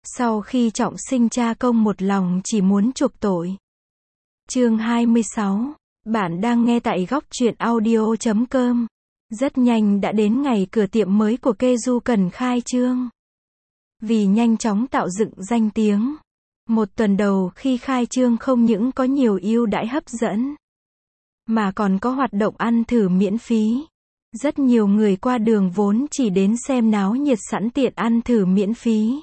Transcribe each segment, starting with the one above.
Sau khi trọng sinh cha công một lòng chỉ muốn chuộc tội. Chương 26. Bạn đang nghe tại góc truyện audio.com. Rất nhanh đã đến ngày cửa tiệm mới của Keju cần khai trương. Vì nhanh chóng tạo dựng danh tiếng, một tuần đầu khi khai trương không những có nhiều ưu đãi hấp dẫn, mà còn có hoạt động ăn thử miễn phí. Rất nhiều người qua đường vốn chỉ đến xem náo nhiệt sẵn tiện ăn thử miễn phí.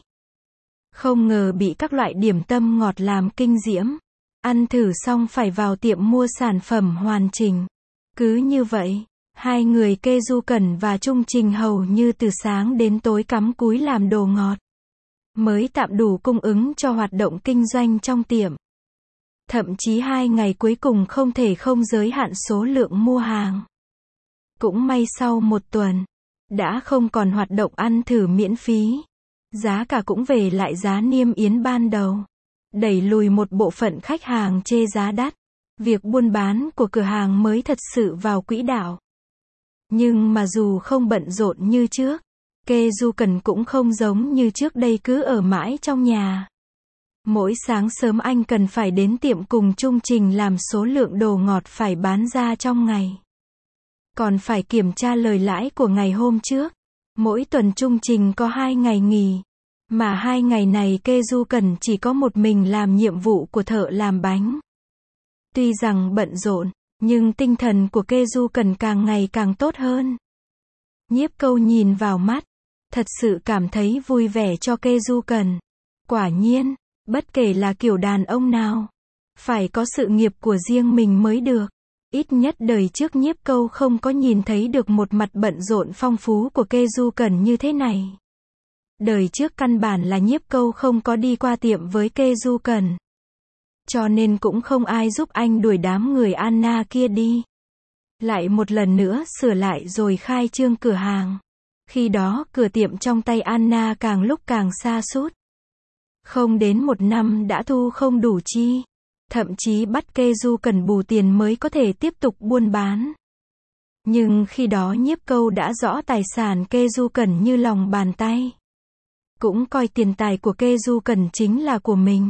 Không ngờ bị các loại điểm tâm ngọt làm kinh diễm. Ăn thử xong phải vào tiệm mua sản phẩm hoàn chỉnh. Cứ như vậy, hai người Keju Cẩn và Trung Trình hầu như từ sáng đến tối cắm cúi làm đồ ngọt, mới tạm đủ cung ứng cho hoạt động kinh doanh trong tiệm. Thậm chí 2 ngày cuối cùng không thể không giới hạn số lượng mua hàng. Cũng may sau 1 tuần, đã không còn hoạt động ăn thử miễn phí. Giá cả cũng về lại giá niêm yết ban đầu, đẩy lùi một bộ phận khách hàng chê giá đắt. Việc buôn bán của cửa hàng mới thật sự vào quỹ đạo. Nhưng mà dù không bận rộn như trước, Keju Cẩn cũng không giống như trước đây cứ ở mãi trong nhà. Mỗi sáng sớm anh cần phải đến tiệm cùng Trung Trình làm số lượng đồ ngọt phải bán ra trong ngày. Còn phải kiểm tra lời lãi của ngày hôm trước. Mỗi tuần Trung Trình có 2 ngày nghỉ, mà 2 ngày này Keju Cẩn chỉ có một mình làm nhiệm vụ của thợ làm bánh. Tuy rằng bận rộn, nhưng tinh thần của Keju Cẩn càng ngày càng tốt hơn. Nhiếp Câu nhìn vào mắt, thật sự cảm thấy vui vẻ cho Keju Cẩn. Quả nhiên, bất kể là kiểu đàn ông nào, phải có sự nghiệp của riêng mình mới được. Ít nhất đời trước Nhiếp Câu không có nhìn thấy được một mặt bận rộn phong phú của Keju Cẩn như thế này. Đời trước căn bản là Nhiếp Câu không có đi qua tiệm với Keju Cẩn, cho nên cũng không ai giúp anh đuổi đám người Anna kia đi. Lại một lần nữa sửa lại rồi khai trương cửa hàng. Khi đó cửa tiệm trong tay Anna càng lúc càng sa sút. Không đến 1 năm đã thu không đủ chi. Thậm chí bắt Keju Cẩn bù tiền mới có thể tiếp tục buôn bán. Nhưng khi đó Nhiếp Câu đã rõ tài sản Keju Cẩn như lòng bàn tay. Cũng coi tiền tài của Keju Cẩn chính là của mình.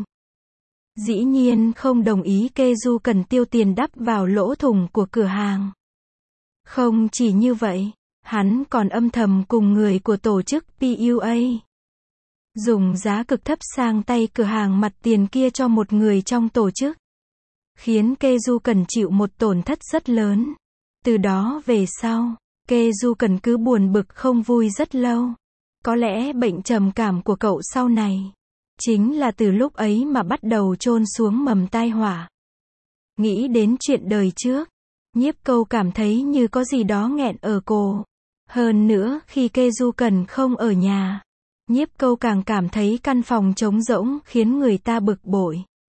Dĩ nhiên không đồng ý Keju Cẩn tiêu tiền đắp vào lỗ thủng của cửa hàng. Không chỉ như vậy, hắn còn âm thầm cùng người của tổ chức PUA dùng giá cực thấp sang tay cửa hàng mặt tiền kia cho một người trong tổ chức, khiến Keju Cẩn chịu một tổn thất rất lớn. Từ đó về sau, Keju Cẩn cứ buồn bực không vui rất lâu. Có lẽ bệnh trầm cảm của cậu sau này chính là từ lúc ấy mà bắt đầu chôn xuống mầm tai họa. Nghĩ đến chuyện đời trước, Nhiếp Câu cảm thấy như có gì đó nghẹn ở cổ. Hơn nữa khi Keju Cẩn không ở nhà, Nhiếp Câu càng cảm thấy căn phòng trống rỗng khiến người ta bực bội.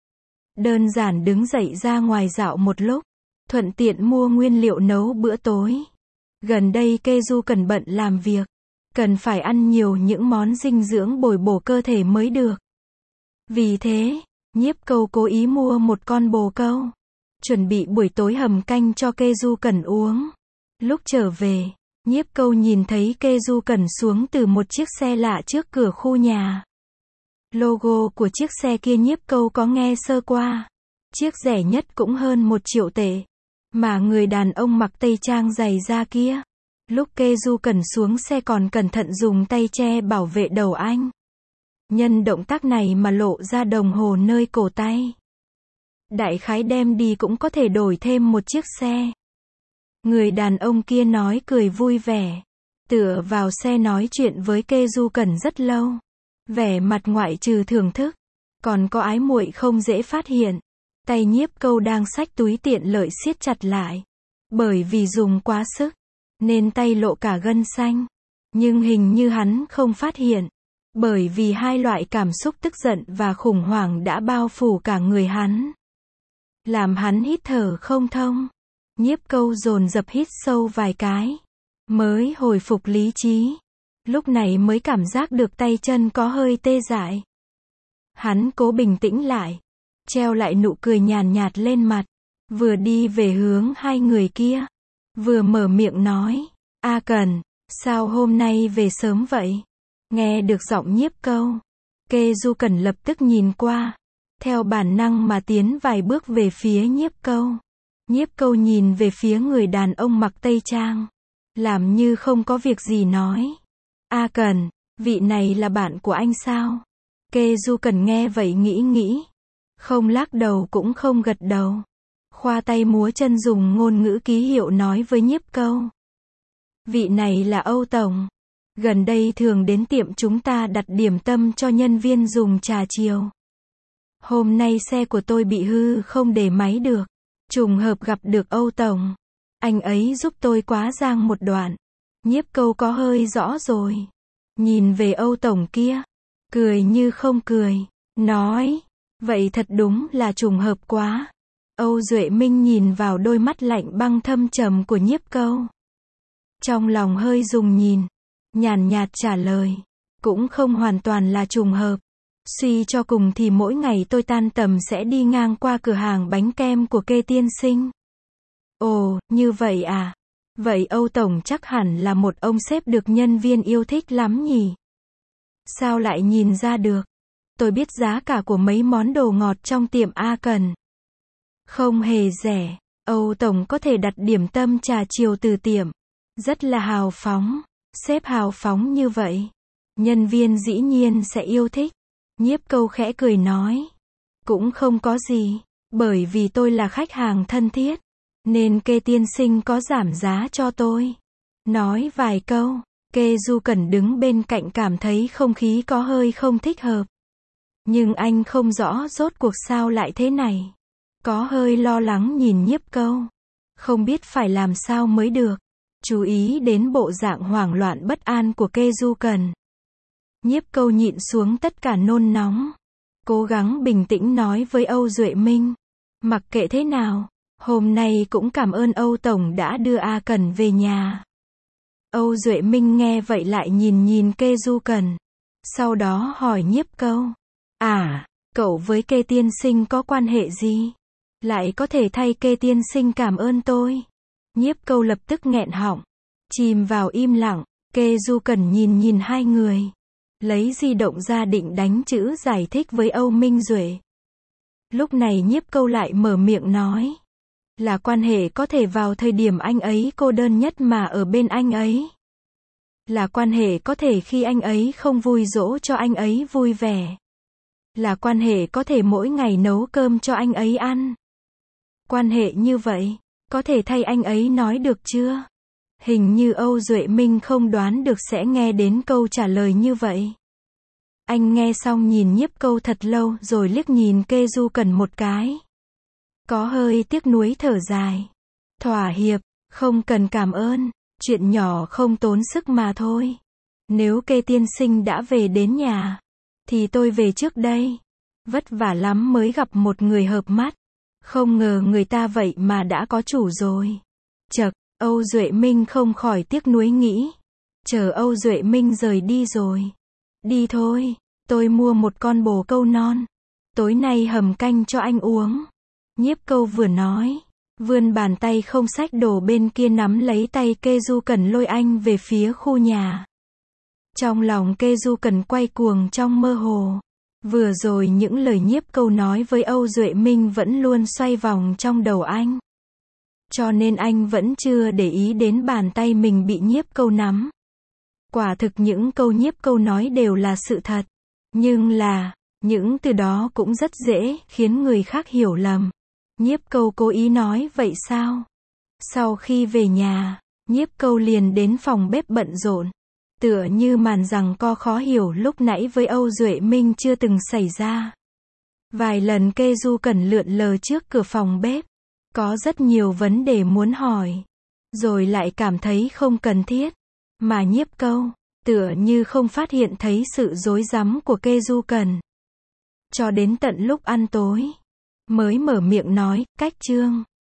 Đơn giản đứng dậy ra ngoài dạo một lúc, thuận tiện mua nguyên liệu nấu bữa tối. Gần đây Keju Cẩn bận làm việc, cần phải ăn nhiều những món dinh dưỡng bồi bổ cơ thể mới được. Vì thế, Nhiếp Câu cố ý mua một con bồ câu, chuẩn bị buổi tối hầm canh cho Keju Cẩn uống. Lúc trở về, Nhiếp Câu nhìn thấy Keju Cẩn xuống từ một chiếc xe lạ trước cửa khu nhà. Logo của chiếc xe kia Nhiếp Câu có nghe sơ qua. Chiếc rẻ nhất cũng hơn 1 triệu tệ. Mà người đàn ông mặc tây trang giày da kia, lúc Keju Cẩn xuống xe còn cẩn thận dùng tay che bảo vệ đầu anh. Nhân động tác này mà lộ ra đồng hồ nơi cổ tay. Đại khái đem đi cũng có thể đổi thêm một chiếc xe. Người đàn ông kia nói cười vui vẻ, tựa vào xe nói chuyện với Keju Cẩn rất lâu. Vẻ mặt ngoại trừ thưởng thức, còn có ái muội không dễ phát hiện. Tay Nhiếp Câu đang xách túi tiện lợi siết chặt lại. Bởi vì dùng quá sức, nên tay lộ cả gân xanh. Nhưng hình như hắn không phát hiện. Bởi vì hai loại cảm xúc tức giận và khủng hoảng đã bao phủ cả người hắn, làm hắn hít thở không thông. Nhiếp Câu dồn dập hít sâu vài cái, mới hồi phục lý trí. Lúc này mới cảm giác được tay chân có hơi tê dại. Hắn cố bình tĩnh lại, treo lại nụ cười nhàn nhạt lên mặt, vừa đi về hướng hai người kia, vừa mở miệng nói, A Cẩn, sao hôm nay về sớm vậy? Nghe được giọng Nhiếp Câu, Kê Du Cẩn lập tức nhìn qua, theo bản năng mà tiến vài bước về phía Nhiếp Câu. Nhiếp Câu nhìn về phía người đàn ông mặc tây trang, làm như không có việc gì nói. A Cẩn, vị này là bạn của anh sao? Kê Du Cẩn nghe vậy nghĩ, không lắc đầu cũng không gật đầu. Khoa tay múa chân dùng ngôn ngữ ký hiệu nói với Nhiếp Câu. Vị này là Âu Tổng. Gần đây thường đến tiệm chúng ta đặt điểm tâm cho nhân viên dùng trà chiều. Hôm nay xe của tôi bị hư không để máy được. Trùng hợp gặp được Âu Tổng. Anh ấy giúp tôi quá giang một đoạn. Nhiếp Câu có hơi rõ rồi. Nhìn về Âu Tổng kia. Cười như không cười. Nói. Vậy thật đúng là trùng hợp quá. Âu Duệ Minh nhìn vào đôi mắt lạnh băng thâm trầm của Nhiếp Câu. Trong lòng hơi rùng nhìn. Nhàn nhạt trả lời. Cũng không hoàn toàn là trùng hợp. Suy cho cùng thì mỗi ngày tôi tan tầm sẽ đi ngang qua cửa hàng bánh kem của Kê tiên sinh. Ồ, như vậy à? Vậy Âu Tổng chắc hẳn là một ông sếp được nhân viên yêu thích lắm nhỉ? Sao lại nhìn ra được? Tôi biết giá cả của mấy món đồ ngọt trong tiệm A Cần. Không hề rẻ. Âu Tổng có thể đặt điểm tâm trà chiều từ tiệm. Rất là hào phóng. Sếp hào phóng như vậy. Nhân viên dĩ nhiên sẽ yêu thích. Nhiếp Câu khẽ cười nói. Cũng không có gì. Bởi vì tôi là khách hàng thân thiết. Nên Kê tiên sinh có giảm giá cho tôi. Nói vài câu. Kê Du Cẩn đứng bên cạnh cảm thấy không khí có hơi không thích hợp. Nhưng anh không rõ rốt cuộc sao lại thế này. Có hơi lo lắng nhìn Nhiếp Câu. Không biết phải làm sao mới được. Chú ý đến bộ dạng hoảng loạn bất an của Kê Du Cẩn. Nhiếp Câu nhịn xuống tất cả nôn nóng. Cố gắng bình tĩnh nói với Âu Duệ Minh. Mặc kệ thế nào, hôm nay cũng cảm ơn Âu Tổng đã đưa A Cẩn về nhà. Âu Duệ Minh nghe vậy lại nhìn Kê Du Cẩn. Sau đó hỏi Nhiếp Câu. À, cậu với Kê tiên sinh có quan hệ gì? Lại có thể thay Kê tiên sinh cảm ơn tôi. Nhiếp Câu lập tức nghẹn họng. Chìm vào im lặng. Kê Du Cẩn nhìn hai người. Lấy di động ra định đánh chữ giải thích với Âu Minh Duệ. Lúc này Nhiếp Câu lại mở miệng nói. Là quan hệ có thể vào thời điểm anh ấy cô đơn nhất mà ở bên anh ấy. Là quan hệ có thể khi anh ấy không vui dỗ cho anh ấy vui vẻ. Là quan hệ có thể mỗi ngày nấu cơm cho anh ấy ăn. Quan hệ như vậy, có thể thay anh ấy nói được chưa? Hình như Âu Duệ Minh không đoán được sẽ nghe đến câu trả lời như vậy. Anh nghe xong nhìn Nhiếp Câu thật lâu rồi liếc nhìn Kê Du Cẩn một cái. Có hơi tiếc nuối thở dài. Thỏa hiệp, không cần cảm ơn, chuyện nhỏ không tốn sức mà thôi. Nếu Kê tiên sinh đã về đến nhà, thì tôi về trước đây. Vất vả lắm mới gặp một người hợp mắt. Không ngờ người ta vậy mà đã có chủ rồi. Chậc, Âu Duệ Minh không khỏi tiếc nuối nghĩ. Chờ Âu Duệ Minh rời đi rồi. Đi thôi, tôi mua một con bồ câu non. Tối nay hầm canh cho anh uống. Nhiếp Câu vừa nói, vươn bàn tay không xách đồ bên kia nắm lấy tay Kê Du Cẩn lôi anh về phía khu nhà. Trong lòng Kê Du Cẩn quay cuồng trong mơ hồ. Vừa rồi những lời Nhiếp Câu nói với Âu Duệ Minh vẫn luôn xoay vòng trong đầu anh. Cho nên anh vẫn chưa để ý đến bàn tay mình bị Nhiếp Câu nắm. Quả thực những câu Nhiếp Câu nói đều là sự thật. Nhưng là, những từ đó cũng rất dễ khiến người khác hiểu lầm. Nhiếp Câu cố ý nói vậy sao? Sau khi về nhà, Nhiếp Câu liền đến phòng bếp bận rộn. Tựa như màn giằng co khó hiểu lúc nãy với Âu Duệ Minh chưa từng xảy ra. Vài lần Kê Du Cẩn lượn lờ trước cửa phòng bếp. Có rất nhiều vấn đề muốn hỏi. Rồi lại cảm thấy không cần thiết. Mà Nhiếp Câu, tựa như không phát hiện thấy sự rối rắm của Kê Du Cẩn. Cho đến tận lúc ăn tối, mới mở miệng nói, cách chương.